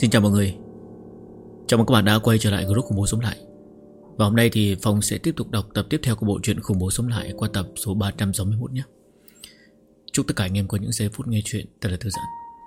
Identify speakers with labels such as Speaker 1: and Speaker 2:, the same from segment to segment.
Speaker 1: Xin chào mọi người. Chào mừng các bạn đã quay trở lại group Khủng Bố Sống Lại. Và hôm nay thì Phong sẽ tiếp tục đọc tập tiếp theo của bộ truyện Khủng Bố Sống Lại qua tập số 361 nhé. Chúc tất cả anh em có những giây phút nghe chuyện thật là thư giãn.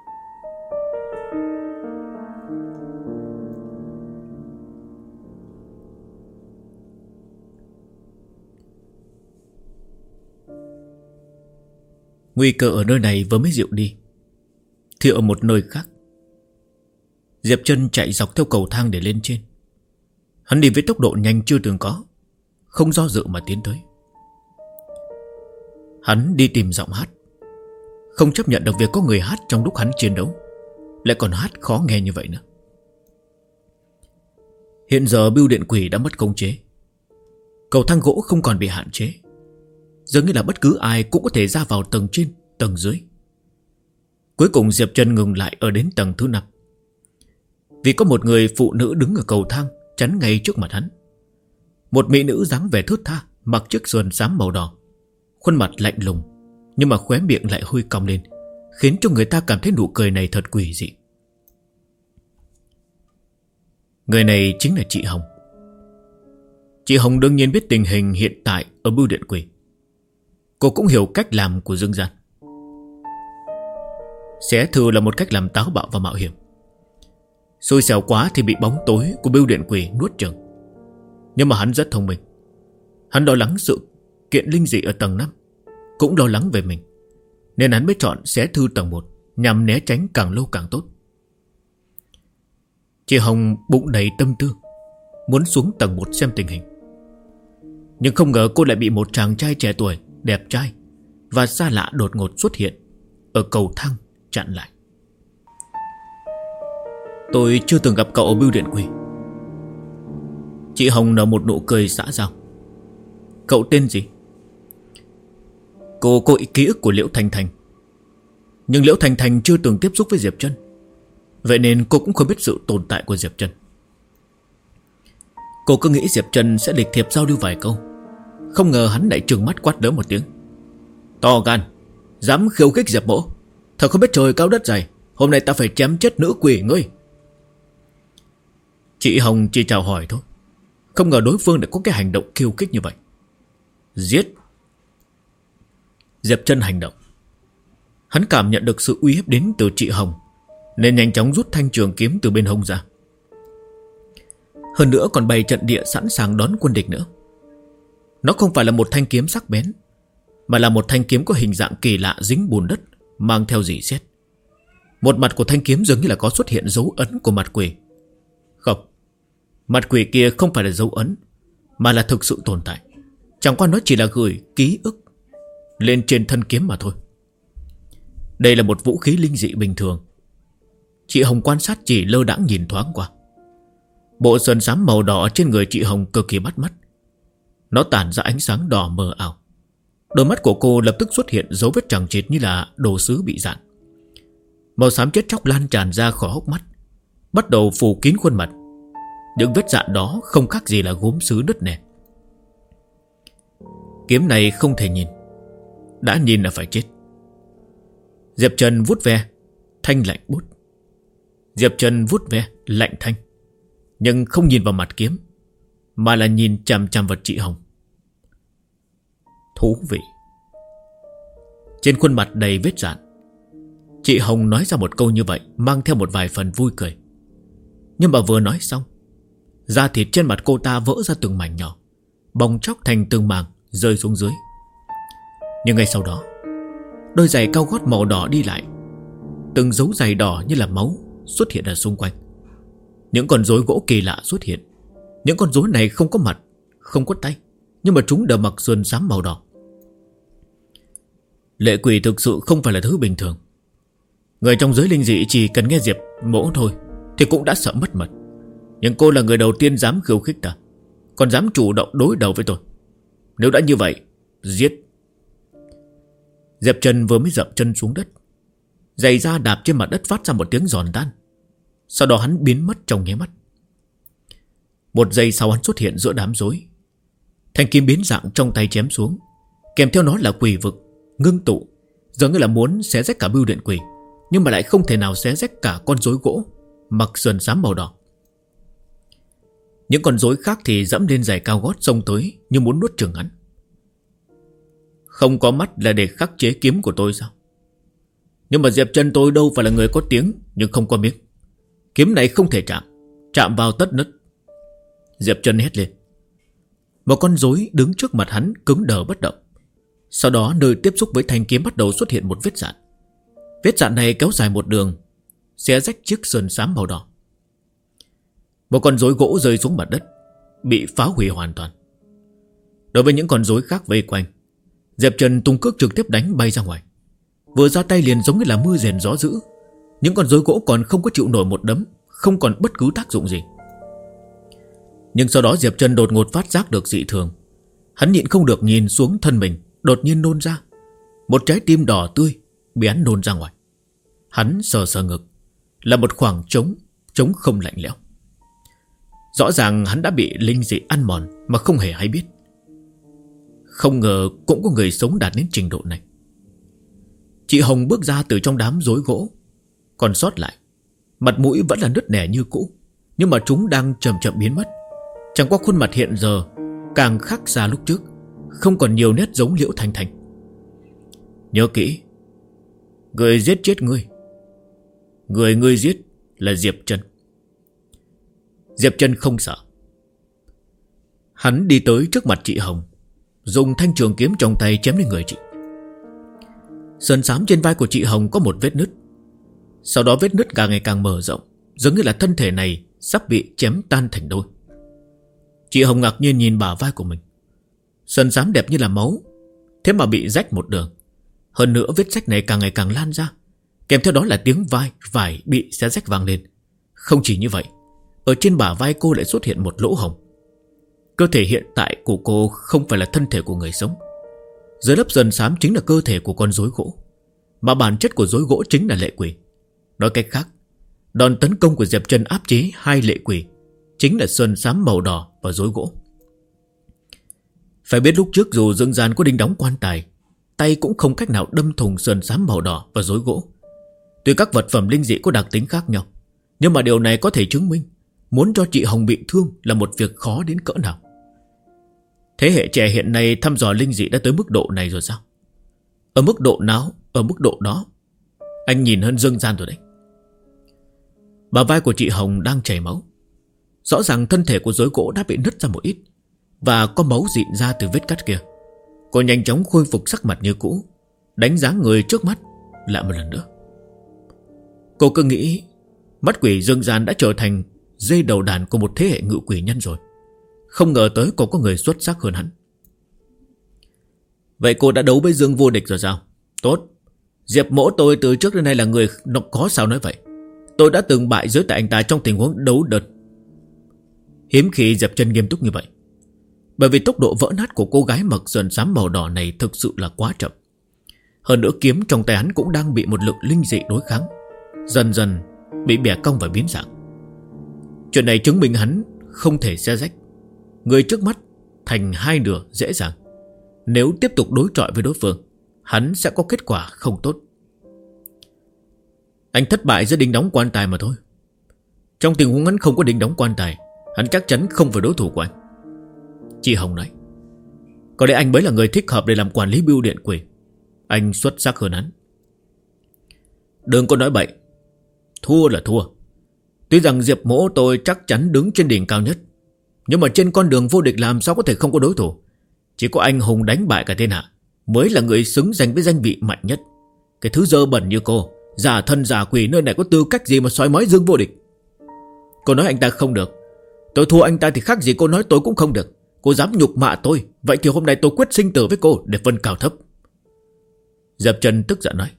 Speaker 1: Nguy cơ ở nơi này vừa mới dịu đi thì ở một nơi khác, Diệp Trân chạy dọc theo cầu thang để lên trên. Hắn đi với tốc độ nhanh chưa từng có, không do dự mà tiến tới. Hắn đi tìm giọng hát, không chấp nhận được việc có người hát trong lúc hắn chiến đấu, lại còn hát khó nghe như vậy nữa. Hiện giờ bưu điện quỷ đã mất khống chế, cầu thang gỗ không còn bị hạn chế, dường như là bất cứ ai cũng có thể ra vào tầng trên, tầng dưới. Cuối cùng Diệp Trân ngừng lại ở đến tầng thứ 5, vì có một người phụ nữ đứng ở cầu thang chắn ngay trước mặt hắn. Một mỹ nữ dáng vẻ thướt tha, mặc chiếc sườn xám màu đỏ, khuôn mặt lạnh lùng, nhưng mà khóe miệng lại hơi cong lên, khiến cho người ta cảm thấy nụ cười này thật quỷ dị. Người này chính là chị Hồng. Chị Hồng đương nhiên biết tình hình hiện tại ở bưu điện quỷ. Cô cũng hiểu cách làm của Dương Gian. Xé thư là một cách làm táo bạo và mạo hiểm. Xui xẻo quá thì bị bóng tối của bưu điện quỷ nuốt chửng. Nhưng mà hắn rất thông minh. Hắn lo lắng sự kiện linh dị ở tầng 5, cũng lo lắng về mình, nên hắn mới chọn xé thư tầng 1, nhằm né tránh càng lâu càng tốt. Chị Hồng bụng đầy tâm tư, muốn xuống tầng 1 xem tình hình. Nhưng không ngờ cô lại bị một chàng trai trẻ tuổi, đẹp trai và xa lạ đột ngột xuất hiện ở cầu thang chặn lại. Tôi chưa từng gặp cậu ở bưu điện quỷ. Chị Hồng nở một nụ cười xã giao. Cậu tên gì? Cô có ký ức của Liễu Thành Thành, nhưng Liễu Thành Thành chưa từng tiếp xúc với Diệp Trân, vậy nên cô cũng không biết sự tồn tại của Diệp Trân. Cô cứ nghĩ Diệp Trân sẽ lịch thiệp giao lưu vài câu, không ngờ hắn lại trừng mắt quát lớn một tiếng. To gan, dám khiêu khích Diệp mỗ, thật không biết trời cao đất dày, hôm nay ta phải chém chết nữ quỷ ngươi. Chị Hồng chỉ chào hỏi thôi, không ngờ đối phương lại có cái hành động khiêu khích như vậy. Giết. Diệp Trân hành động. Hắn cảm nhận được sự uy hiếp đến từ chị Hồng, nên nhanh chóng rút thanh trường kiếm từ bên hông ra. Hơn nữa còn bày trận địa sẵn sàng đón quân địch nữa. Nó không phải là một thanh kiếm sắc bén, mà là một thanh kiếm có hình dạng kỳ lạ dính bùn đất, mang theo rỉ sét. Một mặt của thanh kiếm dường như là có xuất hiện dấu ấn của mặt quỷ. Không, mặt quỷ kia không phải là dấu ấn, mà là thực sự tồn tại. Chẳng qua nó chỉ là gửi ký ức lên trên thân kiếm mà thôi. Đây là một vũ khí linh dị bình thường. Chị Hồng quan sát chỉ lơ đãng nhìn thoáng qua. Bộ sườn xám màu đỏ trên người chị Hồng cực kỳ bắt mắt. Nó tản ra ánh sáng đỏ mờ ảo. Đôi mắt của cô lập tức xuất hiện dấu vết chằng chịt như là đồ sứ bị dạn. Màu xám chết chóc lan tràn ra khỏi hốc mắt, bắt đầu phủ kín khuôn mặt. Những vết dạn đó không khác gì là gốm sứ đứt nẻ. Kiếm này không thể nhìn, đã nhìn là phải chết. Diệp Trần vuốt ve, thanh lạnh bút. Diệp Trần vuốt ve, lạnh thanh, nhưng không nhìn vào mặt kiếm, mà là nhìn chằm chằm vào chị Hồng. Thú vị. Trên khuôn mặt đầy vết dạn, chị Hồng nói ra một câu như vậy, mang theo một vài phần vui cười. Nhưng mà vừa nói xong, da thịt trên mặt cô ta vỡ ra từng mảnh nhỏ, bong tróc thành từng mảng rơi xuống dưới. Nhưng ngay sau đó, đôi giày cao gót màu đỏ đi lại, từng dấu giày đỏ như là máu xuất hiện ở xung quanh. Những con rối gỗ kỳ lạ xuất hiện. Những con rối này không có mặt, không có tay, nhưng mà chúng đều mặc sườn xám màu đỏ. Lệ quỷ thực sự không phải là thứ bình thường. Người trong giới linh dị chỉ cần nghe Diệp mỗ thôi thì cũng đã sợ mất mật. Nhưng cô là người đầu tiên dám khiêu khích ta, còn dám chủ động đối đầu với tôi. Nếu đã như vậy, giết. Diệp Trần vừa mới dậm chân xuống đất, giày da đạp trên mặt đất phát ra một tiếng giòn tan. Sau đó hắn biến mất trong nháy mắt. Một giây sau hắn xuất hiện giữa đám rối. Thanh kiếm biến dạng trong tay chém xuống, kèm theo nó là quỷ vực ngưng tụ, giống như là muốn xé rách cả bưu điện quỷ, nhưng mà lại không thể nào xé rách cả con rối gỗ mặc sườn xám màu đỏ. Những con rối khác thì dẫm lên giày cao gót xông tới như muốn nuốt chửng hắn. Không có mắt là để khắc chế kiếm của tôi sao? Nhưng mà Diệp Trần tôi đâu phải là người có tiếng nhưng không có miếng. Kiếm này không thể chạm, chạm vào tất nứt. Diệp Trần hét lên. Một con rối đứng trước mặt hắn cứng đờ bất động. Sau đó nơi tiếp xúc với thanh kiếm bắt đầu xuất hiện một vết rạn. Vết rạn này kéo dài một đường, xé rách chiếc sườn xám màu đỏ. Một con rối gỗ rơi xuống mặt đất, bị phá hủy hoàn toàn. Đối với những con rối khác vây quanh, Diệp Trần tung cước trực tiếp đánh bay ra ngoài. Vừa ra tay liền giống như là mưa rền gió dữ. Những con rối gỗ còn không có chịu nổi một đấm, không còn bất cứ tác dụng gì. Nhưng sau đó Diệp Trần đột ngột phát giác được dị thường. Hắn nhịn không được nhìn xuống thân mình, đột nhiên nôn ra. Một trái tim đỏ tươi bị hắn nôn ra ngoài. Hắn sờ sờ ngực, là một khoảng trống không lạnh lẽo. Rõ ràng hắn đã bị linh dị ăn mòn mà không hề hay biết. Không ngờ cũng có người sống đạt đến trình độ này. Chị Hồng bước ra từ trong đám rối gỗ. Còn sót lại, mặt mũi vẫn là nứt nẻ như cũ, nhưng mà chúng đang chậm chậm biến mất. Chẳng qua khuôn mặt hiện giờ càng khác xa lúc trước, không còn nhiều nét giống Liễu Thanh Thanh. Nhớ kỹ, người giết chết ngươi, người ngươi giết là Diệp Trần. Diệp Trần không sợ. Hắn đi tới trước mặt chị Hồng, dùng thanh trường kiếm trong tay chém lên người chị. Sườn xám trên vai của chị Hồng có một vết nứt. Sau đó vết nứt càng ngày càng mở rộng, giống như là thân thể này sắp bị chém tan thành đôi. Chị Hồng ngạc nhiên nhìn bả vai của mình. Sườn xám đẹp như là máu, thế mà bị rách một đường. Hơn nữa vết rách này càng ngày càng lan ra, kèm theo đó là tiếng vải bị xé rách vang lên. Không chỉ như vậy, ở trên bả vai cô lại xuất hiện một lỗ hổng. Cơ thể hiện tại của cô không phải là thân thể của người sống. Dưới lớp sườn xám chính là cơ thể của con rối gỗ, mà bản chất của rối gỗ chính là lệ quỷ. Nói cách khác, đòn tấn công của Diệp Trần áp chế hai lệ quỷ chính là sườn xám màu đỏ và rối gỗ. Phải biết lúc trước dù Dương Gian có đinh đóng quan tài, tay cũng không cách nào đâm thủng sườn xám màu đỏ và rối gỗ. Tuy các vật phẩm linh dị có đặc tính khác nhau, nhưng mà điều này có thể chứng minh muốn cho chị Hồng bị thương là một việc khó đến cỡ nào. Thế hệ trẻ hiện nay thăm dò linh dị đã tới mức độ này rồi sao? Ở mức độ nào? Ở mức độ đó anh nhìn hơn Dương Gian rồi đấy. Bả vai của chị Hồng đang chảy máu. Rõ ràng thân thể của rối gỗ đã bị nứt ra một ít, và có máu rịn ra từ vết cắt kia. Cô nhanh chóng khôi phục sắc mặt như cũ, đánh giá người trước mắt lại một lần nữa. Cô cứ nghĩ mắt quỷ Dương Gian đã trở thành dây đầu đàn của một thế hệ ngự quỷ nhân rồi. Không ngờ tới còn có người xuất sắc hơn hắn. Vậy cô đã đấu với Dương Vô Địch rồi sao? Tốt. Diệp Mỗ tôi từ trước đến nay là người có sao nói vậy. Tôi đã từng bại dưới tại anh ta trong tình huống đấu đợt. Hiếm khi Diệp Trần nghiêm túc như vậy, bởi vì tốc độ vỡ nát của cô gái mặc sườn xám màu đỏ này thực sự là quá chậm. Hơn nữa kiếm trong tay hắn cũng đang bị một lực linh dị đối kháng, dần dần bị bẻ cong và biến dạng. Chuyện này chứng minh hắn không thể xé rách người trước mắt thành hai nửa dễ dàng. Nếu tiếp tục đối chọi với đối phương, hắn sẽ có kết quả không tốt. Anh thất bại giữa đinh đóng quan tài mà thôi. Trong tình huống hắn không có đinh đóng quan tài, hắn chắc chắn không phải đối thủ của anh. Chị Hồng nói, có lẽ anh mới là người thích hợp để làm quản lý bưu điện quỷ. Anh xuất sắc hơn hắn. Đừng có nói bậy. Thua là thua. Tuy rằng Diệp Mỗ tôi chắc chắn đứng trên đỉnh cao nhất, nhưng mà trên con đường vô địch làm sao có thể không có đối thủ. Chỉ có anh hùng đánh bại cả thiên hạ mới là người xứng danh với danh vị mạnh nhất. Cái thứ dơ bẩn như cô, giả thân giả quỷ nơi này có tư cách gì mà soi mói Dương Vô Địch. Cô nói anh ta không được, tôi thua anh ta thì khác gì cô nói tôi cũng không được. Cô dám nhục mạ tôi, vậy thì hôm nay tôi quyết sinh tử với cô để phân cao thấp. Diệp Trần tức giận nói.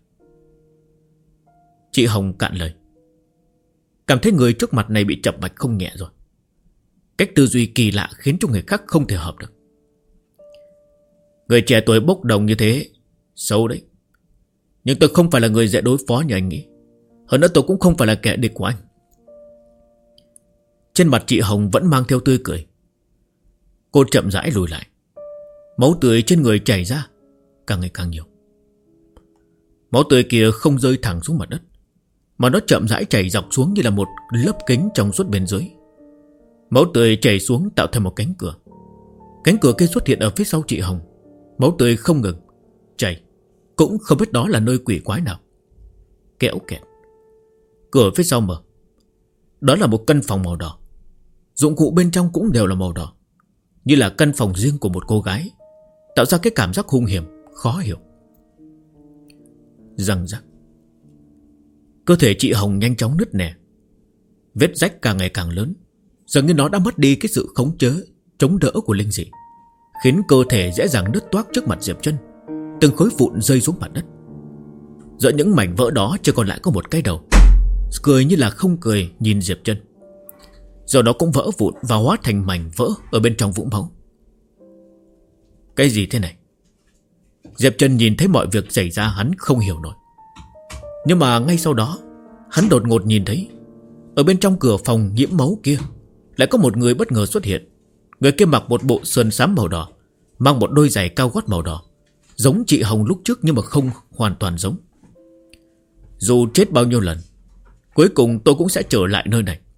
Speaker 1: Chị Hồng cạn lời, cảm thấy người trước mặt này bị chập mạch không nhẹ rồi. Cách tư duy kỳ lạ khiến cho người khác không thể hợp được. Người trẻ tuổi bốc đồng như thế xấu đấy. Nhưng tôi không phải là người dễ đối phó như anh nghĩ. Hơn nữa tôi cũng không phải là kẻ địch của anh. Trên mặt chị Hồng vẫn mang theo tươi cười. Cô chậm rãi lùi lại. Máu tươi trên người chảy ra càng ngày càng nhiều. Máu tươi kia không rơi thẳng xuống mặt đất, mà nó chậm rãi chảy dọc xuống như là một lớp kính trong suốt bên dưới. Máu tươi chảy xuống tạo thành một cánh cửa. Cánh cửa kia xuất hiện ở phía sau chị Hồng. Máu tươi không ngừng chảy, cũng không biết đó là nơi quỷ quái nào. Kéo kẹt. Cửa phía sau mở. Đó là một căn phòng màu đỏ. Dụng cụ bên trong cũng đều là màu đỏ, như là căn phòng riêng của một cô gái, tạo ra cái cảm giác hung hiểm, khó hiểu. Răng rắc. Cơ thể chị Hồng nhanh chóng nứt nẻ. Vết rách càng ngày càng lớn, dường như nó đã mất đi cái sự khống chế, chống đỡ của linh dị, khiến cơ thể dễ dàng nứt toác trước mặt Diệp Chân. Từng khối vụn rơi xuống mặt đất. Giữa những mảnh vỡ đó chỉ còn lại có một cái đầu, cười như là không cười nhìn Diệp Chân. Rồi nó cũng vỡ vụn và hóa thành mảnh vỡ ở bên trong vũng máu. Cái gì thế này? Diệp Chân nhìn thấy mọi việc xảy ra, hắn không hiểu nổi. Nhưng mà ngay sau đó, hắn đột ngột nhìn thấy ở bên trong cửa phòng nhiễm máu kia lại có một người bất ngờ xuất hiện. Người kia mặc một bộ sườn xám màu đỏ, mang một đôi giày cao gót màu đỏ, giống chị Hồng lúc trước nhưng mà không hoàn toàn giống. Dù chết bao nhiêu lần, cuối cùng tôi cũng sẽ trở lại nơi này.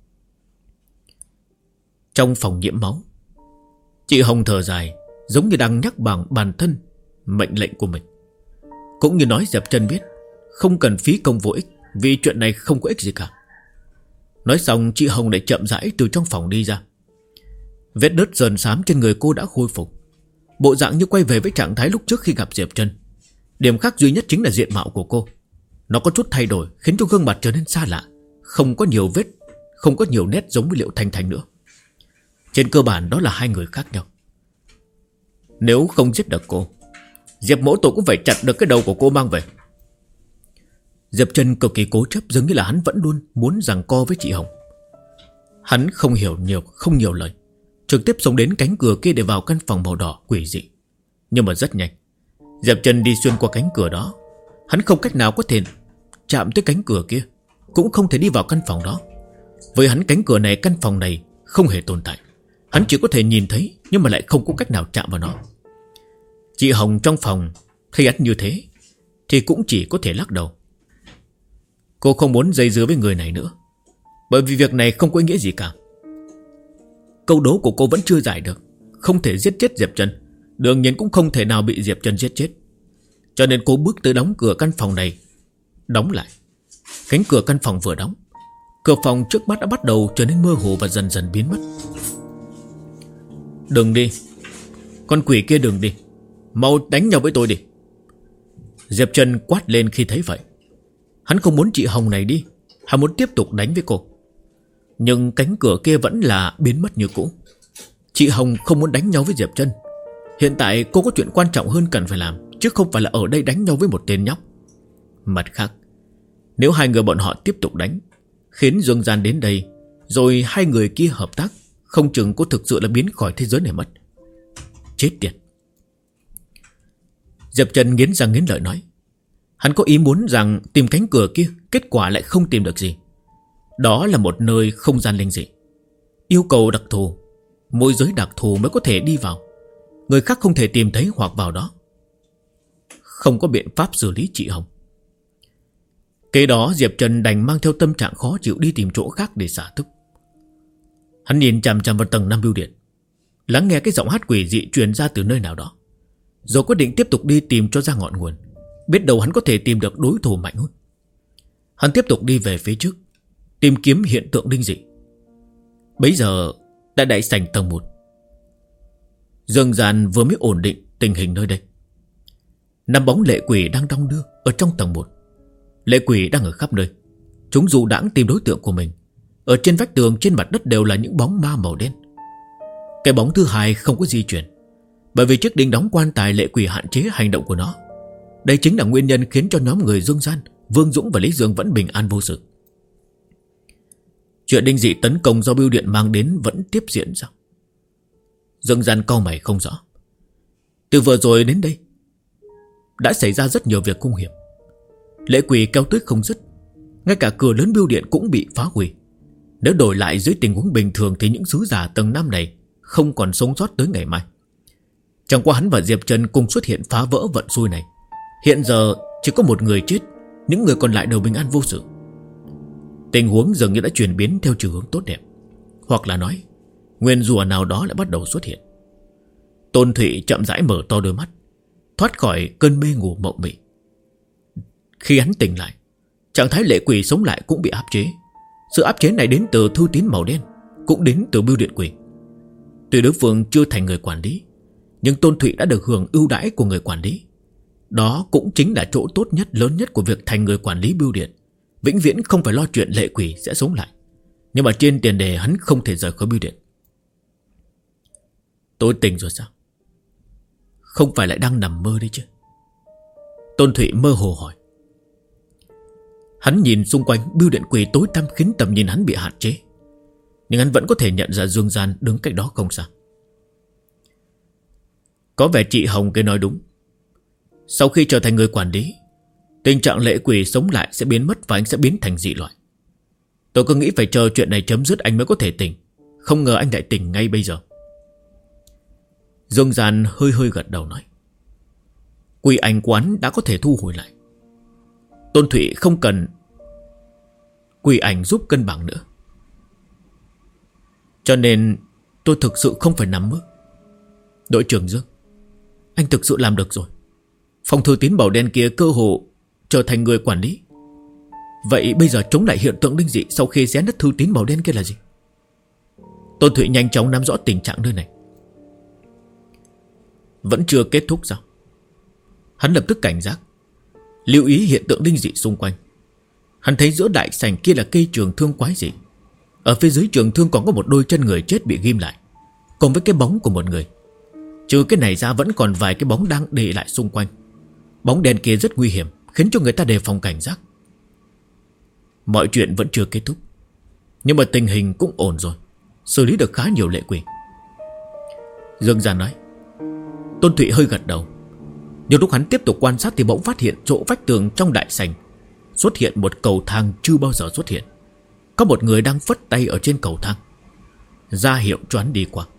Speaker 1: Trong phòng nhiễm máu, chị Hồng thở dài, giống như đang nhắc bằng bản thân mệnh lệnh của mình. Cũng như nói Diệp Chân biết không cần phí công vô ích, vì chuyện này không có ích gì cả. Nói xong, chị Hồng lại chậm rãi từ trong phòng đi ra. Vết đứt sờn xám trên người cô đã khôi phục, bộ dạng như quay về với trạng thái lúc trước khi gặp Diệp Chân. Điểm khác duy nhất chính là diện mạo của cô. Nó có chút thay đổi, khiến cho gương mặt trở nên xa lạ, không có nhiều vết, không có nhiều nét giống với Liệu Thanh Thanh nữa. Trên cơ bản đó là hai người khác nhau. Nếu không giết được cô, Diệp mỗ tôi cũng phải chặt được cái đầu của cô mang về. Diệp Chân cực kỳ cố chấp, dường như là hắn vẫn luôn muốn giằng co với chị Hồng. Hắn không nhiều lời, trực tiếp xông đến cánh cửa kia để vào căn phòng màu đỏ quỷ dị. Nhưng mà rất nhanh, Diệp Chân đi xuyên qua cánh cửa đó. Hắn không cách nào có thể chạm tới cánh cửa kia, cũng không thể đi vào căn phòng đó. Với hắn, cánh cửa này, căn phòng này không hề tồn tại. Hắn chỉ có thể nhìn thấy, nhưng mà lại không có cách nào chạm vào nó. Chị Hồng trong phòng thấy hắn như thế thì cũng chỉ có thể lắc đầu. Cô không muốn dây dưa với người này nữa, bởi vì việc này không có ý nghĩa gì cả. Câu đố của cô vẫn chưa giải được. Không thể giết chết Diệp Chân, đương nhiên cũng không thể nào bị Diệp Chân giết chết. Cho nên cô bước tới đóng cửa căn phòng này, đóng lại. Cánh cửa căn phòng vừa đóng, cửa phòng trước mắt đã bắt đầu trở nên mơ hồ và dần dần biến mất. Đừng đi, con quỷ kia đừng đi, mau đánh nhau với tôi đi. Diệp Chân quát lên khi thấy vậy. Hắn không muốn chị Hồng này đi, hắn muốn tiếp tục đánh với cô. Nhưng cánh cửa kia vẫn là biến mất như cũ. Chị Hồng không muốn đánh nhau với Diệp Chân. Hiện tại cô có chuyện quan trọng hơn cần phải làm, chứ không phải là ở đây đánh nhau với một tên nhóc. Mặt khác, nếu hai người bọn họ tiếp tục đánh, khiến Dương Gian đến đây, rồi hai người kia hợp tác, không chừng cô thực sự là biến khỏi thế giới này mất. Chết tiệt. Diệp Chân nghiến răng nghiến lợi nói. Hắn có ý muốn rằng tìm cánh cửa kia, kết quả lại không tìm được gì. Đó là một nơi không gian linh dị, yêu cầu đặc thù, môi giới đặc thù mới có thể đi vào. Người khác không thể tìm thấy hoặc vào đó. Không có biện pháp xử lý chị Hồng. Kế đó Diệp Trần đành mang theo tâm trạng khó chịu đi tìm chỗ khác để xả tức. Hắn nhìn chằm chằm vào tầng 5 bưu điện, lắng nghe cái giọng hát quỷ dị truyền ra từ nơi nào đó, rồi quyết định tiếp tục đi tìm cho ra ngọn nguồn. Biết đâu hắn có thể tìm được đối thủ mạnh hơn. Hắn tiếp tục đi về phía trước, tìm kiếm hiện tượng linh dị. Bấy giờ tại đại sảnh tầng 1, Dương Gian vừa mới ổn định tình hình nơi đây. 5 bóng lệ quỷ đang đong đưa ở trong tầng 1. Lệ quỷ đang ở khắp nơi, chúng dù đãng tìm đối tượng của mình. Ở trên vách tường, trên mặt đất đều là những bóng ma màu đen. Cái bóng thứ hai không có di chuyển, bởi vì chiếc đinh đóng quan tài lệ quỷ hạn chế hành động của nó. Đây chính là nguyên nhân khiến cho nhóm người Dương Gian, Vương Dũng và Lý Dương vẫn bình an vô sự. Chuyện linh dị tấn công do bưu điện mang đến vẫn tiếp diễn sao? Dương Gian cau mày không rõ. Từ vừa rồi đến đây đã xảy ra rất nhiều việc hung hiểm. Lệ quỷ kéo tới không dứt, ngay cả cửa lớn bưu điện cũng bị phá hủy. Nếu đổi lại dưới tình huống bình thường thì những sứ giả tầng 5 này không còn sống sót tới ngày mai. Chẳng qua hắn và Diệp Trần cùng xuất hiện phá vỡ vận xui này. Hiện giờ chỉ có một người chết, những người còn lại đều bình an vô sự. Tình huống dường như đã chuyển biến theo chiều hướng tốt đẹp, hoặc là nói nguyên rủa nào đó lại bắt đầu xuất hiện. Tôn Thụy chậm rãi mở to đôi mắt, thoát khỏi cơn mê ngủ mộng mị. Khi hắn tỉnh lại, trạng thái lệ quỷ sống lại cũng bị áp chế. Sự áp chế này đến từ thư tín màu đen, cũng đến từ bưu điện quỷ. Tuy đối phương chưa thành người quản lý, nhưng Tôn Thụy đã được hưởng ưu đãi của người quản lý. Đó cũng chính là chỗ tốt nhất, lớn nhất của việc thành người quản lý bưu điện. Vĩnh viễn không phải lo chuyện lệ quỷ sẽ sống lại, nhưng mà trên tiền đề hắn không thể rời khỏi bưu điện. Tôi tỉnh rồi sao? Không phải lại đang nằm mơ đấy chứ? Tôn Thụy mơ hồ hỏi. Hắn nhìn xung quanh, bưu điện quỷ tối tăm khiến tầm nhìn hắn bị hạn chế, nhưng hắn vẫn có thể nhận ra Dương Gian đứng cách đó không xa. Có vẻ chị Hồng kia nói đúng. Sau khi trở thành người quản lý, tình trạng lệ quỷ sống lại sẽ biến mất và anh sẽ biến thành dị loại. Tôi cứ nghĩ phải chờ chuyện này chấm dứt anh mới có thể tỉnh, không ngờ anh lại tỉnh ngay bây giờ. Dương Gian hơi hơi gật đầu nói. Quỷ ảnh quán đã có thể thu hồi lại. Tôn Thụy không cần quỷ ảnh giúp cân bằng nữa, cho nên tôi thực sự không phải nằm mơ. Đội trưởng Dương, anh thực sự làm được rồi. Phòng thư tín màu đen kia cơ hồ trở thành người quản lý. Vậy bây giờ chống lại hiện tượng linh dị sau khi xé nứt thư tín màu đen kia là gì? Tôn Thụy nhanh chóng nắm rõ tình trạng nơi này. Vẫn chưa kết thúc sao? Hắn lập tức cảnh giác, lưu ý hiện tượng linh dị xung quanh. Hắn thấy giữa đại sảnh kia là cây trường thương quái dị. Ở phía dưới trường thương còn có một đôi chân người chết bị ghim lại, cùng với cái bóng của một người. Trừ cái này ra vẫn còn vài cái bóng đang để lại xung quanh. Bóng đen kia rất nguy hiểm, khiến cho người ta đề phòng cảnh giác. Mọi chuyện vẫn chưa kết thúc, nhưng mà tình hình cũng ổn rồi, xử lý được khá nhiều lệ quỷ. Dương Gian nói. Tôn Thụy hơi gật đầu. Nhưng lúc hắn tiếp tục quan sát thì bỗng phát hiện chỗ vách tường trong đại sảnh xuất hiện một cầu thang chưa bao giờ xuất hiện. Có một người đang phất tay ở trên cầu thang, ra hiệu cho hắn đi qua.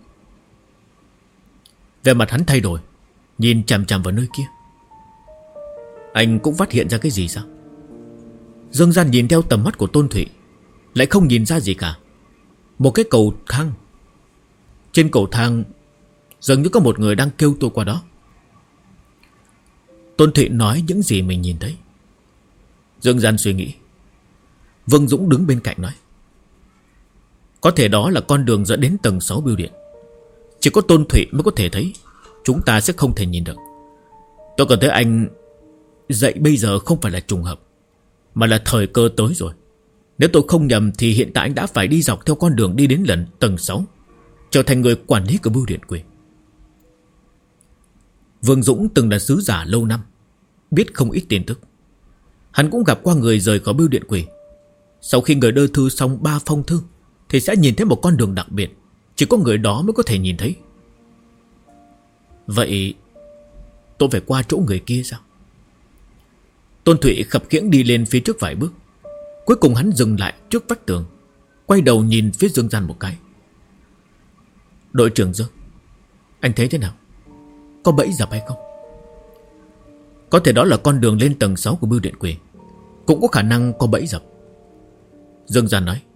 Speaker 1: Vẻ mặt hắn thay đổi, nhìn chằm chằm vào nơi kia. Anh cũng phát hiện ra cái gì sao? Dương Gian nhìn theo tầm mắt của Tôn Thụy, lại không nhìn ra gì cả. Một cái cầu thang. Trên cầu thang dường như có một người đang kêu tôi qua đó. Tôn Thụy nói những gì mình nhìn thấy. Dương Gian suy nghĩ. Vương Dũng đứng bên cạnh nói. Có thể đó là con đường dẫn đến tầng 6 bưu điện. Chỉ có Tôn Thụy mới có thể thấy, chúng ta sẽ không thể nhìn được. Tôi cảm thấy anh dậy bây giờ không phải là trùng hợp, mà là thời cơ tới rồi. Nếu tôi không nhầm thì hiện tại anh đã phải đi dọc theo con đường đi đến lần tầng 6, trở thành người quản lý của bưu điện quỷ. Vương Dũng từng là sứ giả lâu năm, biết không ít tin tức. Hắn cũng gặp qua người rời khỏi bưu điện quỷ. Sau khi người đưa thư xong 3 phong thư thì sẽ nhìn thấy một con đường đặc biệt, chỉ có người đó mới có thể nhìn thấy. Vậy tôi phải qua chỗ người kia sao? Tôn Thụy khập khiễng đi lên phía trước vài bước. Cuối cùng hắn dừng lại trước vách tường, quay đầu nhìn phía Dương Gian một cái. Đội trưởng Dương, anh thấy thế nào? Có bẫy dập hay không? Có thể đó là con đường lên tầng 6 của bưu điện quỷ, cũng có khả năng có bẫy dập. Dương Gian nói.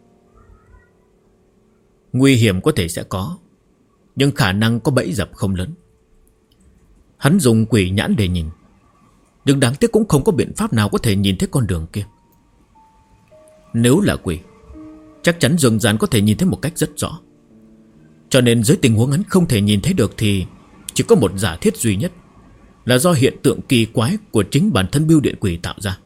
Speaker 1: Nguy hiểm có thể sẽ có, nhưng khả năng có bẫy dập không lớn. Hắn dùng quỷ nhãn để nhìn, nhưng đáng tiếc cũng không có biện pháp nào có thể nhìn thấy con đường kia. Nếu là quỷ, chắc chắn Dương Gian có thể nhìn thấy một cách rất rõ. Cho nên dưới tình huống hắn không thể nhìn thấy được thì chỉ có một giả thiết duy nhất, là do hiện tượng kỳ quái của chính bản thân bưu điện quỷ tạo ra.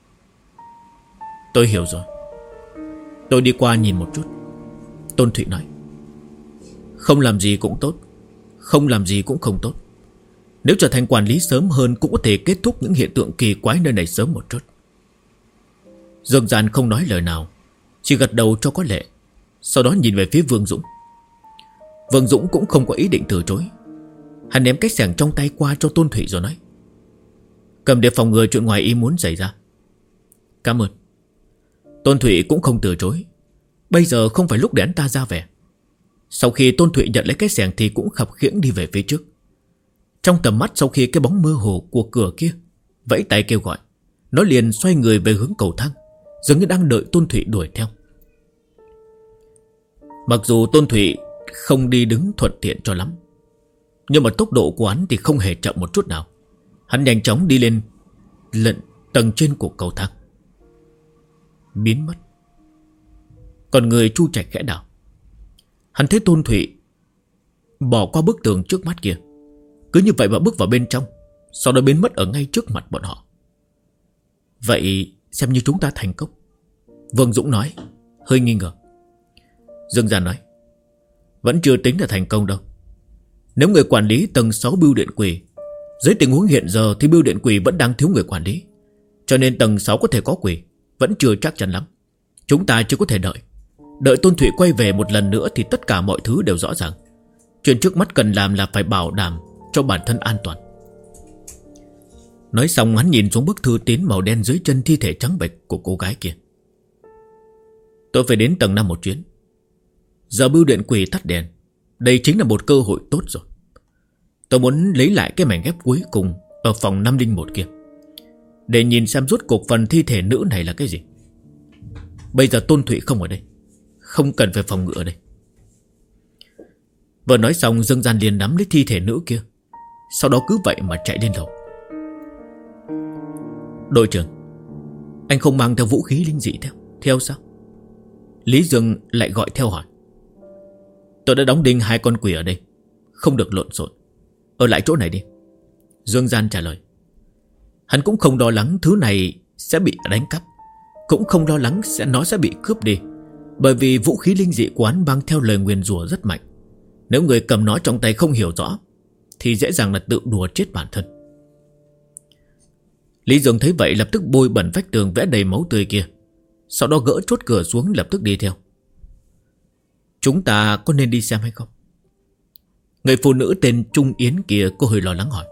Speaker 1: Tôi hiểu rồi, tôi đi qua nhìn một chút. Tôn Thụy nói. Không làm gì cũng tốt, không làm gì cũng không tốt. Nếu trở thành quản lý sớm hơn cũng có thể kết thúc những hiện tượng kỳ quái nơi này sớm một chút. Dương Gian không nói lời nào, chỉ gật đầu cho có lệ. Sau đó nhìn về phía Vương Dũng. Vương Dũng cũng không có ý định từ chối. Hắn ném cái xẻng trong tay qua cho Tôn Thụy rồi nói. Cầm để phòng ngừa chuyện ngoài ý muốn xảy ra. Cảm ơn. Tôn Thụy cũng không từ chối. Bây giờ không phải lúc để hắn ta ra vẻ. Sau khi Tôn Thụy nhận lấy cái xẻng thì cũng khập khiễng đi về phía trước. Trong tầm mắt sau khi cái bóng mơ hồ của cửa kia vẫy tay kêu gọi, nó liền xoay người về hướng cầu thang, dường như đang đợi Tôn Thụy đuổi theo. Mặc dù Tôn Thụy không đi đứng thuận tiện cho lắm, nhưng mà tốc độ của hắn thì không hề chậm một chút nào. Hắn nhanh chóng đi lên tầng trên của cầu thang, biến mất. Còn người Chu Trạch khẽ đảo. Hắn thấy Tôn Thụy bỏ qua bức tường trước mắt kia, cứ như vậy mà bước vào bên trong, sau đó biến mất ở ngay trước mặt bọn họ. Vậy xem như chúng ta thành công, Vương Dũng nói, hơi nghi ngờ. Dương Gian nói, vẫn chưa tính là thành công đâu. Nếu người quản lý tầng 6 bưu điện quỷ, dưới tình huống hiện giờ thì bưu điện quỷ vẫn đang thiếu người quản lý, cho nên tầng 6 có thể có quỷ vẫn chưa chắc chắn lắm. Chúng ta chỉ có thể đợi Tôn Thụy quay về một lần nữa thì tất cả mọi thứ đều rõ ràng. Chuyện trước mắt cần làm là phải bảo đảm cho bản thân an toàn. Nói xong hắn nhìn xuống bức thư tín màu đen dưới chân thi thể trắng bệch của cô gái kia. Tôi phải đến tầng 5 một chuyến. Giờ bưu điện quỷ tắt đèn, đây chính là một cơ hội tốt rồi. Tôi muốn lấy lại cái mảnh ghép cuối cùng ở phòng 501 kia, để nhìn xem rốt cuộc phần thi thể nữ này là cái gì. Bây giờ Tôn Thụy không ở đây, không cần phải phòng ngự ở đây. Vừa nói xong, Dương Gian liền nắm lấy thi thể nữ kia, sau đó cứ vậy mà chạy lên lầu. Đội trưởng, anh không mang theo vũ khí linh dị theo sao? Lý Dương lại gọi theo hỏi. Tôi đã đóng đinh 2 con quỷ ở đây, không được lộn xộn, ở lại chỗ này đi. Dương Gian trả lời. Hắn cũng không lo lắng thứ này sẽ bị đánh cắp, cũng không lo lắng nó sẽ bị cướp đi, bởi vì vũ khí linh dị của hắn mang theo lời nguyền rủa rất mạnh. Nếu người cầm nó trong tay không hiểu rõ thì dễ dàng là tự đùa chết bản thân. Lý Dương thấy vậy lập tức bôi bẩn vách tường vẽ đầy máu tươi kia, sau đó gỡ chốt cửa xuống lập tức đi theo. Chúng ta có nên đi xem hay không? Người phụ nữ tên Trung Yến kia cô hơi lo lắng hỏi.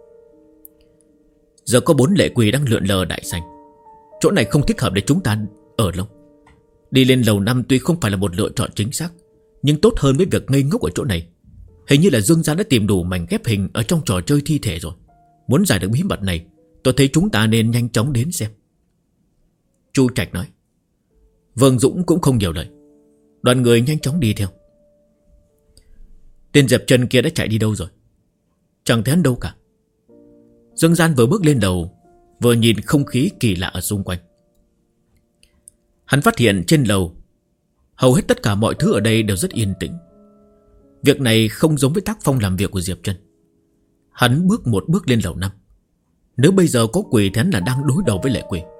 Speaker 1: Giờ có 4 lệ quỷ đang lượn lờ đại sảnh, chỗ này không thích hợp để chúng ta ở lâu. Đi lên lầu 5 tuy không phải là một lựa chọn chính xác, nhưng tốt hơn với việc ngây ngốc ở chỗ này. Hình như là Dương Gia đã tìm đủ mảnh ghép hình ở trong trò chơi thi thể rồi. Muốn giải được bí mật này, tôi thấy chúng ta nên nhanh chóng đến xem. Chu Trạch nói. Vương Dũng cũng không nhiều lời. Đoàn người nhanh chóng đi theo. Tên dẹp chân kia đã chạy đi đâu rồi? Chẳng thấy hắn đâu cả. Dương Gian vừa bước lên đầu, vừa nhìn không khí kỳ lạ ở xung quanh. Hắn phát hiện trên lầu hầu hết tất cả mọi thứ ở đây đều rất yên tĩnh. Việc này không giống với tác phong làm việc của Diệp Trân. Hắn bước một bước lên lầu 5. Nếu bây giờ có quỷ thì hắn là đang đối đầu với lệ quỷ.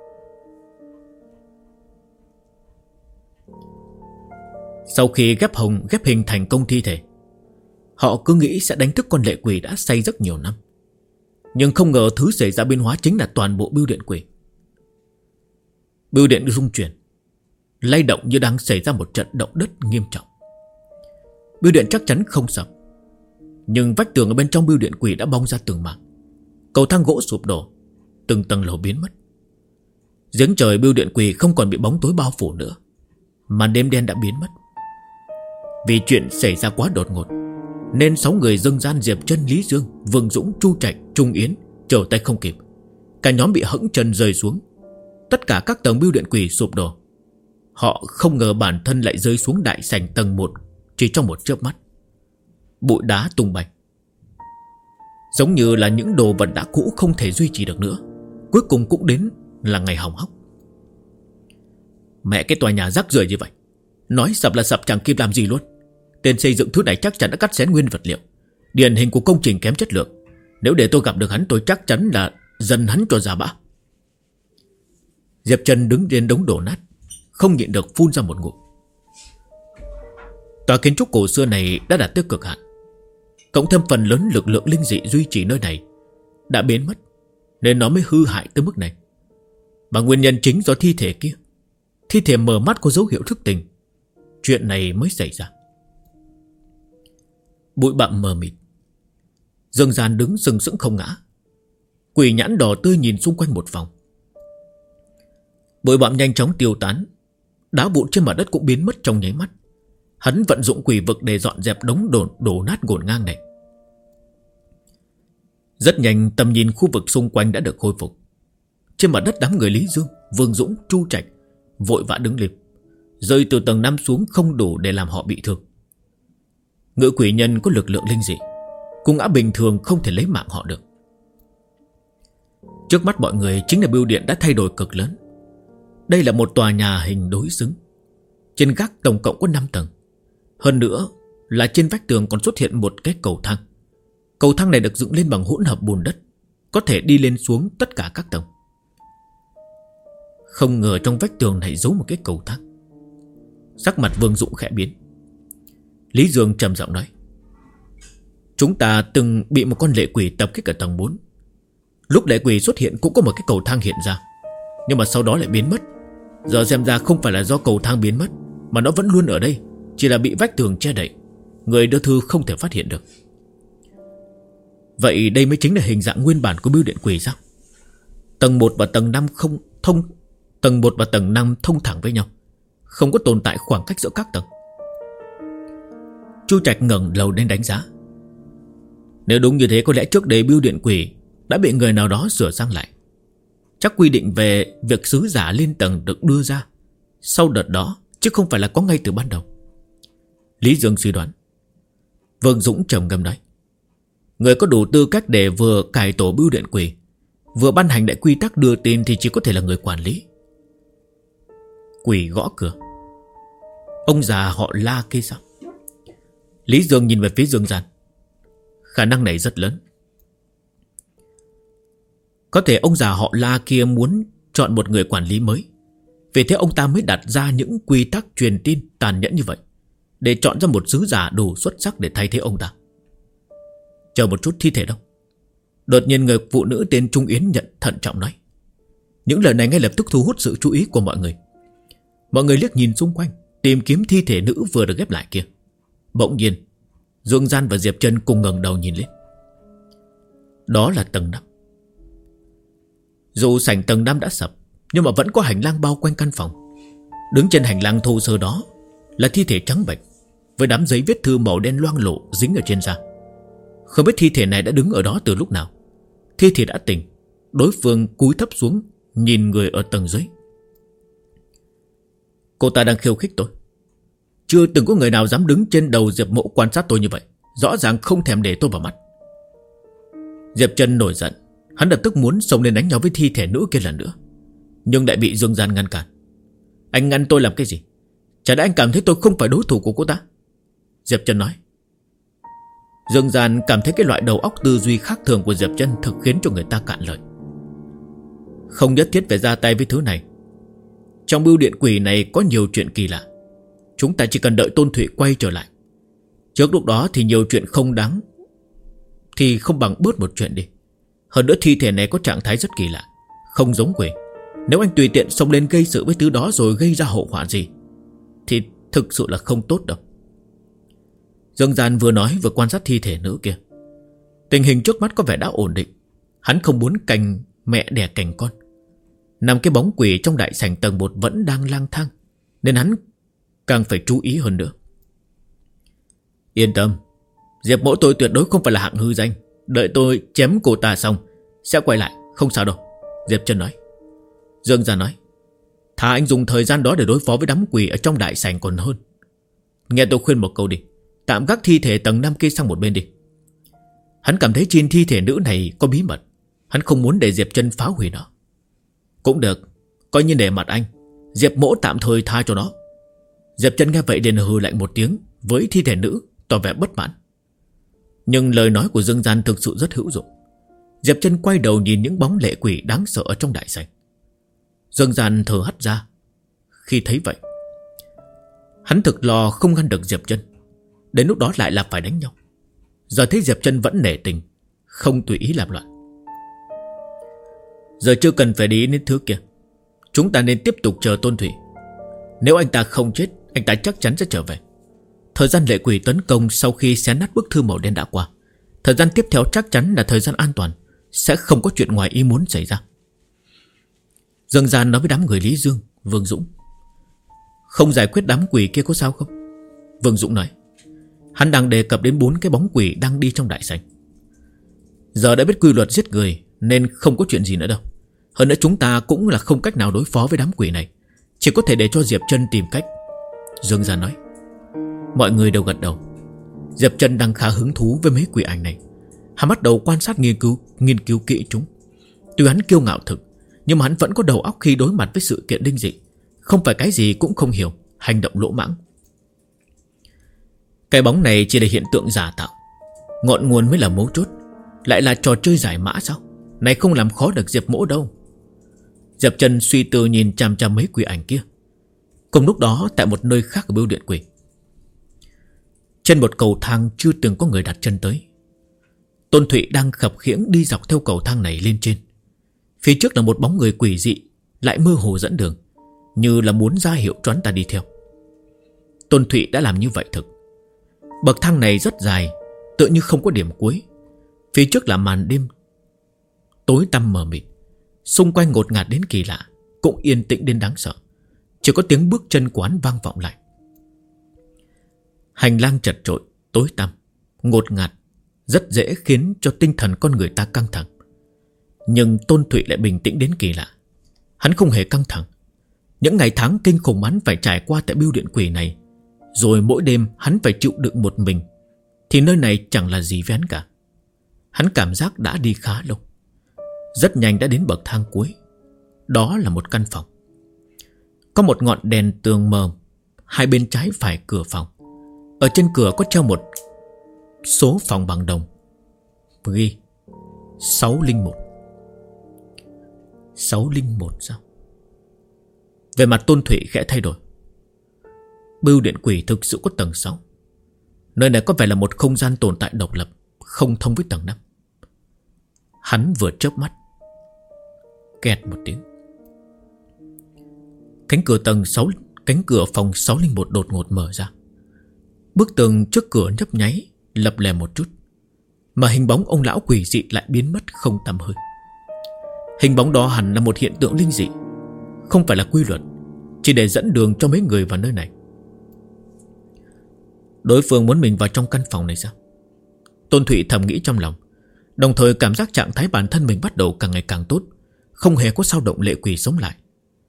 Speaker 1: Sau khi ghép hình thành công thi thể, họ cứ nghĩ sẽ đánh thức con lệ quỷ đã say rất nhiều năm. Nhưng không ngờ thứ xảy ra biến hóa chính là toàn bộ bưu điện quỷ. Bưu điện rung chuyển, lay động như đang xảy ra một trận động đất nghiêm trọng. Bưu điện chắc chắn không sập, nhưng vách tường ở bên trong bưu điện quỷ đã bong ra từng mảng. Cầu thang gỗ sụp đổ, từng tầng lầu biến mất. Giếng trời bưu điện quỷ không còn bị bóng tối bao phủ nữa, màn đêm đen đã biến mất. Vì chuyện xảy ra quá đột ngột nên 6 người Dương Gian, Diệp Trân, Lý Dương, Vương Dũng, Chu Trạch, Trung Yến trở tay không kịp. Cả nhóm bị hẫng chân rơi xuống. Tất cả các tầng bưu điện quỷ sụp đổ. Họ không ngờ bản thân lại rơi xuống đại sảnh tầng 1 chỉ trong một chớp mắt. Bụi đá tung bay, giống như là những đồ vật đã cũ không thể duy trì được nữa. Cuối cùng cũng đến là ngày hỏng hóc. Mẹ cái tòa nhà rác rưởi như vậy, nói sập là sập chẳng kịp làm gì luôn. Tên xây dựng thứ này chắc chắn đã cắt xén nguyên vật liệu, điển hình của công trình kém chất lượng. Nếu để tôi gặp được hắn, tôi chắc chắn là dần hắn cho ra bã. Diệp Trần đứng trên đống đổ nát, không nhịn được phun ra một ngụm. Tòa kiến trúc cổ xưa này đã đạt tới cực hạn, cộng thêm phần lớn lực lượng linh dị duy trì nơi này đã biến mất, nên nó mới hư hại tới mức này. Mà nguyên nhân chính do thi thể kia. Thi thể mở mắt có dấu hiệu thức tỉnh, chuyện này mới xảy ra. Bụi bặm mờ mịt, Dương Gian đứng sừng sững không ngã, quỷ nhãn đỏ tươi nhìn xung quanh một vòng. Bụi bặm nhanh chóng tiêu tán, đá vụn trên mặt đất cũng biến mất trong nháy mắt. Hắn vận dụng quỷ vực để dọn dẹp đống đổ nát ngổn ngang này. Rất nhanh tầm nhìn khu vực xung quanh đã được khôi phục. Trên mặt đất đám người Lý Dương, Vương Dũng, Chu Trạch vội vã đứng lên. Rơi từ tầng 5 xuống không đủ để làm họ bị thương. Ngự quỷ nhân có lực lượng linh dị, cung ngã bình thường không thể lấy mạng họ được. Trước mắt mọi người chính là bưu điện đã thay đổi cực lớn. Đây là một tòa nhà hình đối xứng. Trên gác tổng cộng có 5 tầng. Hơn nữa là trên vách tường còn xuất hiện một cái cầu thang. Cầu thang này được dựng lên bằng hỗn hợp bùn đất, có thể đi lên xuống tất cả các tầng. Không ngờ trong vách tường này giấu một cái cầu thang. Sắc mặt Vương Dũng khẽ biến. Lý Dương trầm giọng nói: chúng ta từng bị một con lệ quỷ tập kích ở tầng 4. Lúc lệ quỷ xuất hiện cũng có một cái cầu thang hiện ra, nhưng mà sau đó lại biến mất. Giờ xem ra không phải là do cầu thang biến mất, mà nó vẫn luôn ở đây, chỉ là bị vách tường che đậy, người đưa thư không thể phát hiện được. Vậy đây mới chính là hình dạng nguyên bản của bưu điện quỷ sao? Tầng 1 và tầng 5 Tầng 1 và tầng 5 thông thẳng với nhau, không có tồn tại khoảng cách giữa các tầng. Chu Trạch ngẩng đầu lên đánh giá. Nếu đúng như thế, có lẽ trước đây bưu điện quỷ đã bị người nào đó sửa sang lại. Chắc quy định về việc sứ giả lên tầng được đưa ra sau đợt đó, chứ không phải là có ngay từ ban đầu. Lý Dương suy đoán. Vương Dũng trầm ngâm nói: người có đủ tư cách để vừa cải tổ bưu điện quỷ, vừa ban hành đại quy tắc đưa tin thì chỉ có thể là người quản lý. Quỷ gõ cửa. Ông già họ La kia sao? Lý Dương nhìn về phía Dương Gian. Khả năng này rất lớn. Có thể ông già họ La kia muốn chọn một người quản lý mới, vì thế ông ta mới đặt ra những quy tắc truyền tin tàn nhẫn như vậy, để chọn ra một sứ giả đủ xuất sắc để thay thế ông ta. Chờ một chút, thi thể đâu? Đột nhiên người phụ nữ tên Trung Yến nhận thận trọng nói. Những lời này ngay lập tức thu hút sự chú ý của mọi người. Mọi người liếc nhìn xung quanh, tìm kiếm thi thể nữ vừa được ghép lại kia. Bỗng nhiên Dương Gian và Diệp Trân cùng ngẩng đầu nhìn lên. Đó là tầng 5. Dù sảnh tầng 5 đã sập, nhưng mà vẫn có hành lang bao quanh căn phòng. Đứng trên hành lang thô sơ đó là thi thể trắng bệch, với đám giấy viết thư màu đen loang lổ dính ở trên da. Không biết thi thể này đã đứng ở đó từ lúc nào. Thi thể đã tỉnh, đối phương cúi thấp xuống nhìn người ở tầng dưới. Cô ta đang khiêu khích tôi. Chưa từng có người nào dám đứng trên đầu Diệp Mộ quan sát tôi như vậy. Rõ ràng không thèm để tôi vào mắt. Diệp Trân nổi giận. Hắn lập tức muốn xông lên đánh nhau với thi thể nữ kia lần nữa, nhưng lại bị Dương Gian ngăn cản. Anh ngăn tôi làm cái gì? Chả lẽ anh cảm thấy tôi không phải đối thủ của cô ta? Diệp Trân nói. Dương Gian cảm thấy cái loại đầu óc tư duy khác thường của Diệp Trân thực khiến cho người ta cạn lời. Không nhất thiết phải ra tay với thứ này. Trong bưu điện quỷ này có nhiều chuyện kỳ lạ. Chúng ta chỉ cần đợi Tôn Thụy quay trở lại. Trước lúc đó thì nhiều chuyện không đáng, thì không bằng bớt một chuyện đi. Hơn nữa thi thể này có trạng thái rất kỳ lạ, không giống quỷ. Nếu anh tùy tiện xông lên gây sự với thứ đó rồi gây ra hậu họa gì thì thực sự là không tốt đâu. Dương Gian vừa nói vừa quan sát thi thể nữ kia. Tình hình trước mắt có vẻ đã ổn định. Hắn không muốn cành mẹ đẻ cành con. Nằm cái bóng quỷ trong đại sảnh tầng 1 vẫn đang lang thang, nên hắn càng phải chú ý hơn nữa. Yên tâm, Diệp Mỗ tôi tuyệt đối không phải là hạng hư danh. Đợi tôi chém cô ta xong sẽ quay lại, không sao đâu. Diệp Trân nói. Dương Gian nói. Thà anh dùng thời gian đó để đối phó với đám quỷ ở trong đại sảnh còn hơn. Nghe tôi khuyên một câu đi, tạm gác thi thể tầng 5 kia sang một bên đi. Hắn cảm thấy trên thi thể nữ này có bí mật. Hắn không muốn để Diệp Trân phá hủy nó. Cũng được, coi như để mặt anh, Diệp Mỗ tạm thời tha cho nó. Diệp Trân nghe vậy liền hừ lạnh một tiếng với thi thể nữ, tỏ vẻ bất mãn. Nhưng lời nói của Dương Gian thực sự rất hữu dụng. Diệp Trân quay đầu nhìn những bóng lệ quỷ đáng sợ ở trong đại sảnh. Dương Gian thở hắt ra khi thấy vậy. Hắn thực lo không ngăn được Diệp Trân. Đến lúc đó lại là phải đánh nhau. Giờ thấy Diệp Trân vẫn nể tình, không tùy ý làm loạn. Giờ chưa cần phải để ý đến thứ kia. Chúng ta nên tiếp tục chờ Tôn Thủy. Nếu anh ta không chết, anh ta chắc chắn sẽ trở về. Thời gian lệ quỷ tấn công sau khi xé nát bức thư màu đen đã qua. Thời gian tiếp theo chắc chắn là thời gian an toàn, sẽ không có chuyện ngoài ý muốn xảy ra. Dương Gian nói với đám người Lý Dương, Vương Dũng. Không giải quyết đám quỷ kia có sao không? Vương Dũng nói. Hắn đang đề cập đến 4 cái bóng quỷ đang đi trong đại sảnh. Giờ đã biết quy luật giết người nên không có chuyện gì nữa đâu. Hơn nữa chúng ta cũng là không cách nào đối phó với đám quỷ này. Chỉ có thể để cho Diệp Trân tìm cách. Dương Gia nói. Mọi người đều gật đầu. Diệp Trân đang khá hứng thú với mấy quỷ ảnh này. Hắn bắt đầu quan sát nghiên cứu kỹ chúng. Tuy hắn kiêu ngạo thực, nhưng mà hắn vẫn có đầu óc khi đối mặt với sự kiện linh dị. Không phải cái gì cũng không hiểu, hành động lỗ mãng. Cái bóng này chỉ là hiện tượng giả tạo, ngọn nguồn mới là mấu chốt. Lại là trò chơi giải mã sao? Này không làm khó được Diệp Mỗ đâu. Diệp Trân suy tư nhìn chằm chằm mấy quỷ ảnh kia. Cùng lúc đó, tại một nơi khác ở bưu điện quỷ, trên một cầu thang chưa từng có người đặt chân tới, Tôn Thụy đang khập khiễng đi dọc theo cầu thang này lên trên. Phía trước là một bóng người quỷ dị, lại mơ hồ dẫn đường, như là muốn ra hiệu cho hắn ta đi theo. Tôn Thụy đã làm như vậy thực. Bậc thang này rất dài, tựa như không có điểm cuối. Phía trước là màn đêm tối tăm mờ mịt, xung quanh ngột ngạt đến kỳ lạ, cũng yên tĩnh đến đáng sợ. Chỉ có tiếng bước chân của hắn vang vọng lại. Hành lang chật chội, tối tăm, ngột ngạt, rất dễ khiến cho tinh thần con người ta căng thẳng. Nhưng Tôn Thụy lại bình tĩnh đến kỳ lạ. Hắn không hề căng thẳng. Những ngày tháng kinh khủng hắn phải trải qua tại bưu điện quỷ này, rồi mỗi đêm hắn phải chịu đựng một mình, thì nơi này chẳng là gì với hắn cả. Hắn cảm giác đã đi khá lâu. Rất nhanh đã đến bậc thang cuối. Đó là một căn phòng. Có một ngọn đèn tường mờ hai bên trái phải cửa phòng. Ở trên cửa có treo một số phòng bằng đồng, ghi 601. 601 sao? Về mặt Tôn Thụy khẽ thay đổi. Bưu điện quỷ thực sự có tầng 6. Nơi này có vẻ là một không gian tồn tại độc lập, không thông với tầng 5. Hắn vừa chớp mắt, kẹt một tiếng, cánh cửa phòng 601 đột ngột mở ra. Bức tường trước cửa nhấp nháy, lập lè một chút, mà hình bóng ông lão quỷ dị lại biến mất không tăm hơi. Hình bóng đó hẳn là một hiện tượng linh dị, không phải là quy luật, chỉ để dẫn đường cho mấy người vào nơi này. Đối phương muốn mình vào trong căn phòng này sao? Tôn Thụy thầm nghĩ trong lòng, đồng thời cảm giác trạng thái bản thân mình bắt đầu càng ngày càng tốt, không hề có dao động lệ quỷ sống lại.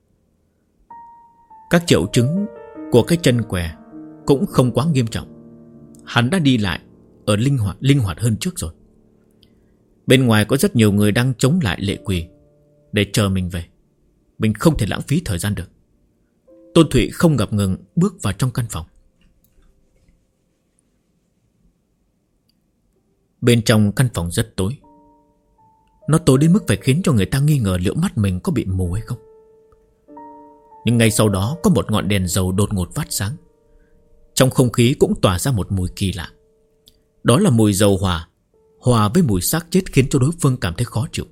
Speaker 1: Các triệu chứng của cái chân què cũng không quá nghiêm trọng. Hắn đã đi lại ở linh hoạt hơn trước rồi. Bên ngoài có rất nhiều người đang chống lại lệ quỷ để chờ mình về. Mình không thể lãng phí thời gian được. Tôn Thụy không ngập ngừng bước vào trong căn phòng. Bên trong căn phòng rất tối. Nó tối đến mức phải khiến cho người ta nghi ngờ liệu mắt mình có bị mù hay không. Nhưng ngay sau đó có một ngọn đèn dầu đột ngột phát sáng. Trong không khí cũng tỏa ra một mùi kỳ lạ. Đó là mùi dầu hòa với mùi xác chết, khiến cho đối phương cảm thấy khó chịu.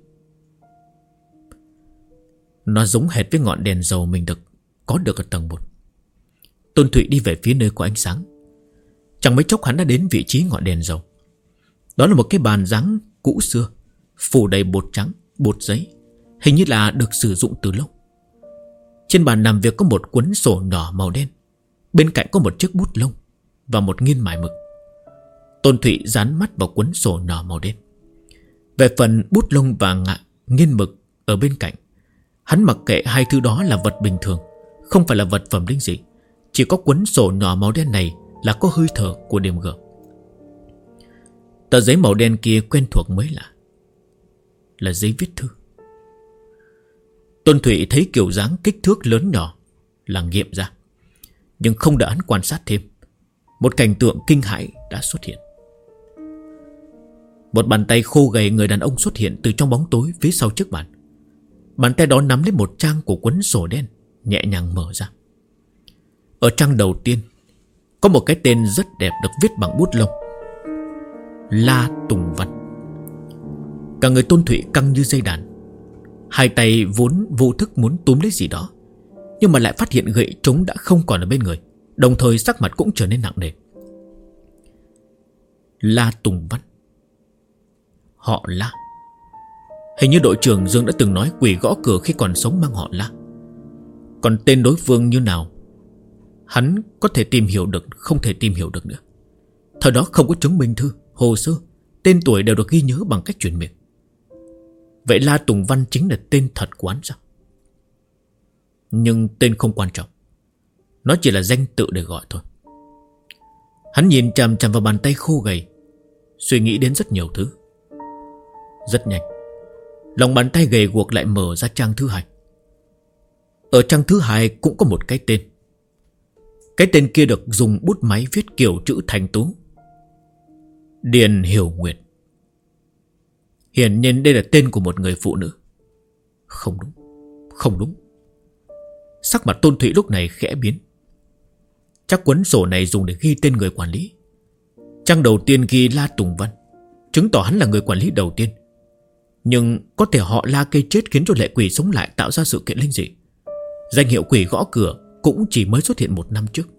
Speaker 1: Nó giống hệt với ngọn đèn dầu mình có được ở tầng 1. Tôn Thụy đi về phía nơi có ánh sáng. Chẳng mấy chốc hắn đã đến vị trí ngọn đèn dầu. Đó là một cái bàn dáng cũ xưa, phủ đầy bột trắng, bột giấy, hình như là được sử dụng từ lâu. Trên bàn làm việc có một cuốn sổ nhỏ màu đen. Bên cạnh có một chiếc bút lông và một nghiên mài mực. Tôn Thụy dán mắt vào cuốn sổ nhỏ màu đen. Về phần bút lông và nghiên mực ở bên cạnh, hắn mặc kệ hai thứ đó là vật bình thường, không phải là vật phẩm linh dị. Chỉ có cuốn sổ nhỏ màu đen này là có hơi thở của điểm G. Tờ giấy màu đen kia quen thuộc mới là giấy viết thư. Tôn Thụy thấy kiểu dáng kích thước lớn nhỏ là nghiệm ra. Nhưng không đợi hắn quan sát thêm, một cảnh tượng kinh hãi đã xuất hiện. Một bàn tay khô gầy người đàn ông xuất hiện từ trong bóng tối phía sau chiếc bàn. Bàn tay đó nắm lấy một trang của cuốn sổ đen, nhẹ nhàng mở ra. Ở trang đầu tiên có một cái tên rất đẹp được viết bằng bút lông: La Tùng Văn. Cả người Tôn Thụy căng như dây đàn. Hai tay vốn vô thức muốn túm lấy gì đó, nhưng mà lại phát hiện gậy trống đã không còn ở bên người. Đồng thời sắc mặt cũng trở nên nặng nề. La Tùng Văn, họ La. Hình như đội trưởng Dương đã từng nói quỷ gõ cửa khi còn sống mang họ La. Còn tên đối phương như nào, hắn có thể tìm hiểu được, không thể tìm hiểu được nữa. Thời đó không có chứng minh thư, hồ sơ, tên tuổi đều được ghi nhớ bằng cách truyền miệng. Vậy La Tùng Văn chính là tên thật của hắn sao? Nhưng tên không quan trọng. Nó chỉ là danh tự để gọi thôi. Hắn nhìn chằm chằm vào bàn tay khô gầy, suy nghĩ đến rất nhiều thứ. Rất nhanh, lòng bàn tay gầy guộc lại mở ra trang thứ 2. Ở trang thứ 2 cũng có một cái tên. Cái tên kia được dùng bút máy viết kiểu chữ thanh tú: Điền Hiểu Nguyệt. Hiển nhiên đây là tên của một người phụ nữ. Không đúng, không đúng. Sắc mặt Tôn Thụy lúc này khẽ biến. Chắc cuốn sổ này dùng để ghi tên người quản lý. Trang đầu tiên ghi La Tùng Văn, chứng tỏ hắn là người quản lý đầu tiên. Nhưng có thể họ La cây chết khiến cho lệ quỷ sống lại, tạo ra sự kiện linh dị. Danh hiệu quỷ gõ cửa cũng chỉ mới xuất hiện 1 năm trước.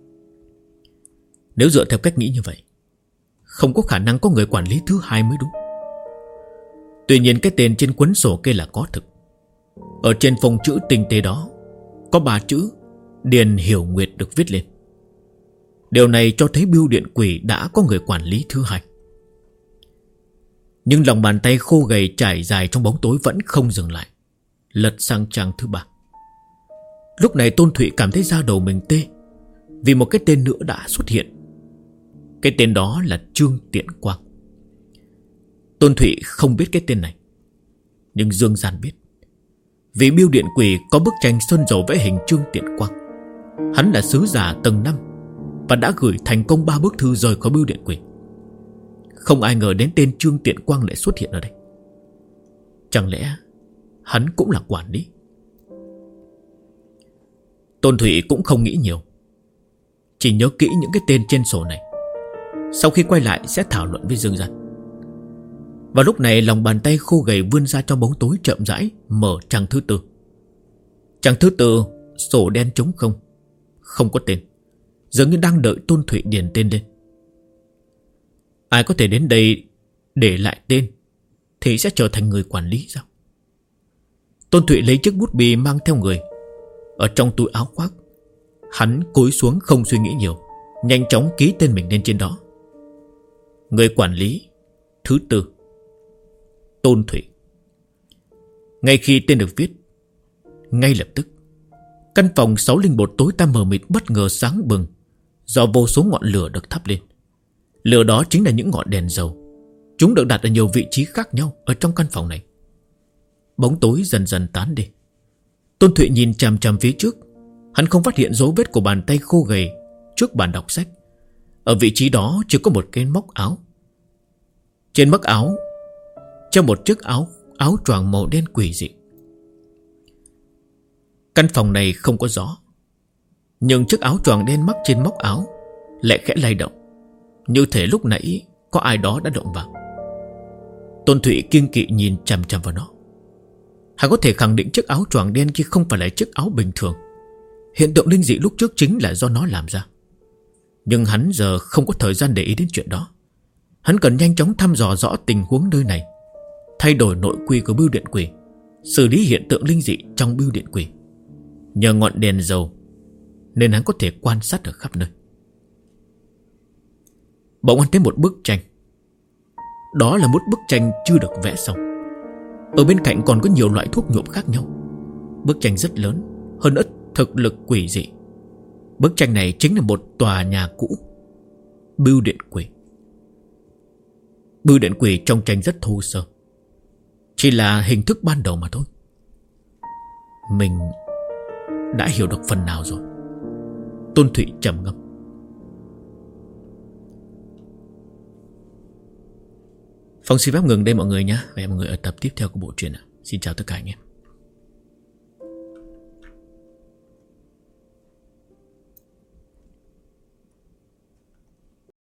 Speaker 1: Nếu dựa theo cách nghĩ như vậy, không có khả năng có người quản lý thứ 2 mới đúng. Tuy nhiên cái tên trên cuốn sổ kia là có thực. Ở trên phông chữ tinh tế đó có 3 chữ Điền Hiểu Nguyệt được viết lên. Điều này cho thấy bưu điện quỷ đã có người quản lý thứ 2. Nhưng lòng bàn tay khô gầy trải dài trong bóng tối vẫn không dừng lại, lật sang trang thứ 3. Lúc này Tôn Thụy cảm thấy da đầu mình tê, vì một cái tên nữa đã xuất hiện. Cái tên đó là Trương Tiện Quang. Tôn Thụy không biết cái tên này, nhưng Dương Gian biết. Vì bưu điện quỷ có bức tranh sơn dầu vẽ hình Trương Tiện Quang. Hắn là sứ giả tầng 5 và đã gửi thành công 3 bức thư rời khỏi bưu điện quỷ. Không ai ngờ đến tên Trương Tiện Quang lại xuất hiện ở đây. Chẳng lẽ hắn cũng là quản lý? Tôn Thụy cũng không nghĩ nhiều, chỉ nhớ kỹ những cái tên trên sổ này. Sau khi quay lại sẽ thảo luận với Dương Gian. Và lúc này lòng bàn tay khô gầy vươn ra trong bóng tối, chậm rãi mở trang thứ 4. Trang thứ 4, sổ đen trống không, không có tên, dường như đang đợi Tôn Thụy điền tên lên. Ai có thể đến đây để lại tên thì sẽ trở thành người quản lý sao? Tôn Thụy lấy chiếc bút bi mang theo người ở trong túi áo khoác. Hắn cúi xuống không suy nghĩ nhiều, nhanh chóng ký tên mình lên trên đó: người quản lý thứ 4, Tôn Thụy. Ngay khi tên được viết, ngay lập tức căn phòng 601 tối tăm mờ mịt bất ngờ sáng bừng, do vô số ngọn lửa được thắp lên. Lửa đó chính là những ngọn đèn dầu. Chúng được đặt ở nhiều vị trí khác nhau ở trong căn phòng này. Bóng tối dần dần tán đi. Tôn Thụy nhìn chằm chằm phía trước. Hắn không phát hiện dấu vết của bàn tay khô gầy trước bàn đọc sách. Ở vị trí đó chỉ có một cái móc áo. Trên móc áo treo một chiếc áo choàng màu đen quỷ dị. Căn phòng này không có gió, nhưng chiếc áo choàng đen mắc trên móc áo lại khẽ lay động, như thể lúc nãy có ai đó đã động vào. Tôn Thụy kiêng kỵ nhìn chằm chằm vào nó. Hắn có thể khẳng định chiếc áo choàng đen kia không phải là chiếc áo bình thường. Hiện tượng linh dị lúc trước chính là do nó làm ra. Nhưng hắn giờ không có thời gian để ý đến chuyện đó. Hắn cần nhanh chóng thăm dò rõ tình huống nơi này, thay đổi nội quy của bưu điện quỷ, xử lý hiện tượng linh dị trong bưu điện quỷ. Nhờ ngọn đèn dầu nên hắn có thể quan sát ở khắp nơi. Bỗng hắn thấy một bức tranh. Đó là một bức tranh chưa được vẽ xong. Ở bên cạnh còn có nhiều loại thuốc nhuộm khác nhau. Bức tranh rất lớn, hơn nữa thực lực quỷ dị. Bức tranh này chính là một tòa nhà cũ, bưu điện quỷ. Bưu điện quỷ trong tranh rất thô sơ, chỉ là hình thức ban đầu mà thôi. Mình đã hiểu được phần nào rồi, Tôn Thụy trầm ngâm. Phong xin phép ngừng đây mọi người nhé. Và hẹn mọi người ở tập tiếp theo của bộ truyện. Xin chào tất cả anh em.